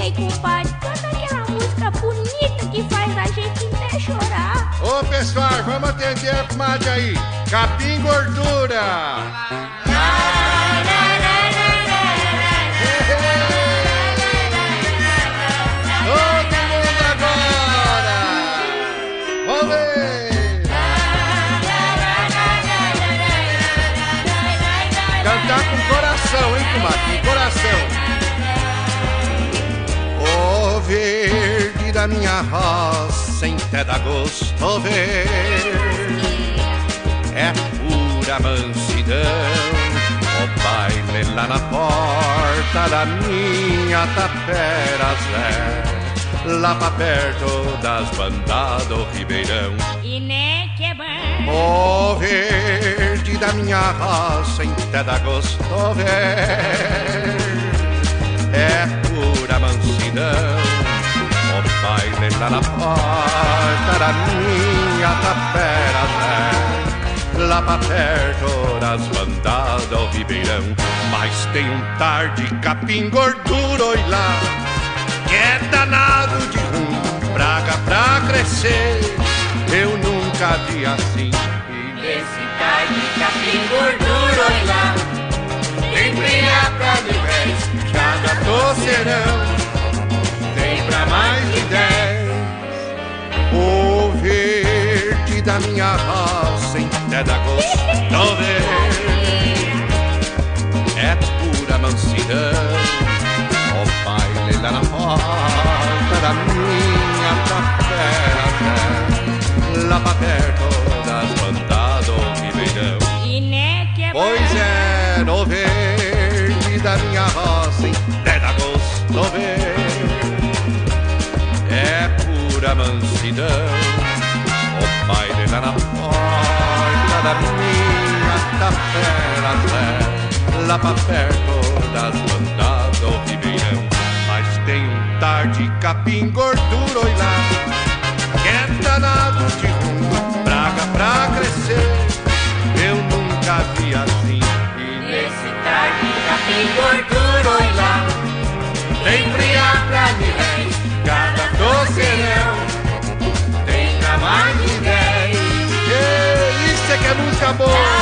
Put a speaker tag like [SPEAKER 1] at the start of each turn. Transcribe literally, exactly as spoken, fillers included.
[SPEAKER 1] Ei, compadre, canta aquela música bonita que faz a gente até chorar.
[SPEAKER 2] Ô pessoal, vamos atender a comadre aí. Capim Gordura. Todo mundo agora. Vamos ver. Cantar com coração, hein, comadre? Com coração. O verde da minha roça em pé da gosto ver é pura mansidão. O baile lá na porta da minha tapera Zé, lá pra perto das bandas do Ribeirão.
[SPEAKER 1] E né que é bom.
[SPEAKER 2] O verde da minha roça em pé da gosto ver é pura mansidão. O baile lá na porta da minha tapera Zé, lá pra perto das bandas do Ribeirão. Mas tem um tar de capim gordura, oi lá, que é danado de ruim, praga pra crescer, eu nunca vi assim.
[SPEAKER 3] E nesse tar de capim gordura, oi lá, tem brilha pra vez,
[SPEAKER 2] cada toceirão tem pra mais de dez. O verde da minha roça em pé da gosto ver é pura mansidão. O baile lá na porta da minha tapera Zé, lá pra perto das bandas do Ribeirão.
[SPEAKER 1] E né que é bom.
[SPEAKER 2] Pois é, no verde da minha roça em pé da gosto ver é pura mansidão. O baile lá na porta da minha tapera Zé, lá pra perto das bandas do Ribeirão. Mas tem um tar de capim gordura, oi lá, que é danado de ruim, praga pra crescer, eu nunca vi assim. E
[SPEAKER 3] nesse tar de capim gordura, oi lá,
[SPEAKER 2] tem brilha pra ninguém, cada doceirão tem pra mais de dez. Isso é que é música boa.